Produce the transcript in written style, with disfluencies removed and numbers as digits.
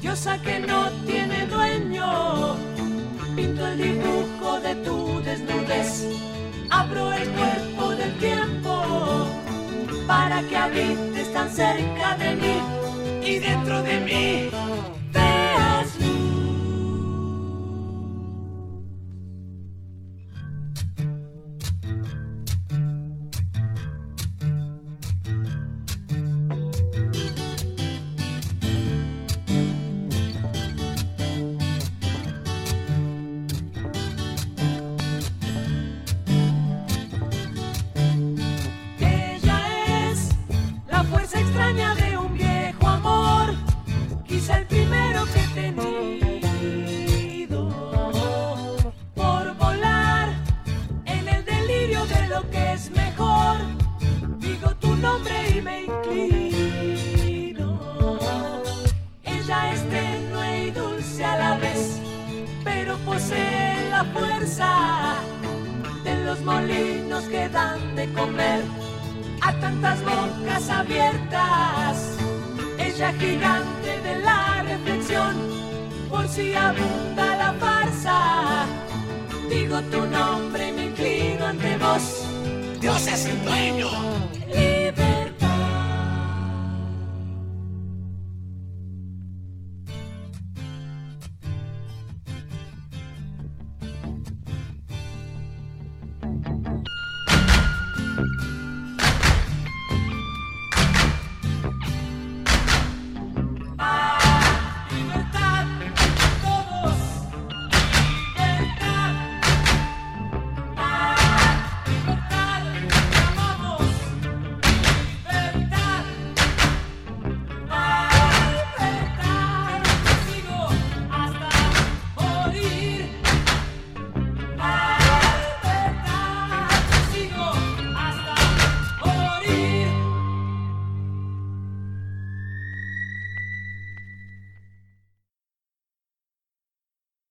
diosa que no tiene dueño. Pinto el dibujo de tu desnudez, abro el cuerpo del tiempo para que habites tan cerca de mí y dentro de mí veas luz. De un viejo amor, quizá el primero que he tenido, por volar en el delirio de lo que es mejor. Digo tu nombre y me inclino. Ella es tenue y dulce a la vez, pero posee la fuerza de los molinos que dan de comer a tantas bocas abiertas. Ella gigante de la reflexión, por si abunda la farsa. Digo tu nombre y me inclino ante vos, Dios es el dueño.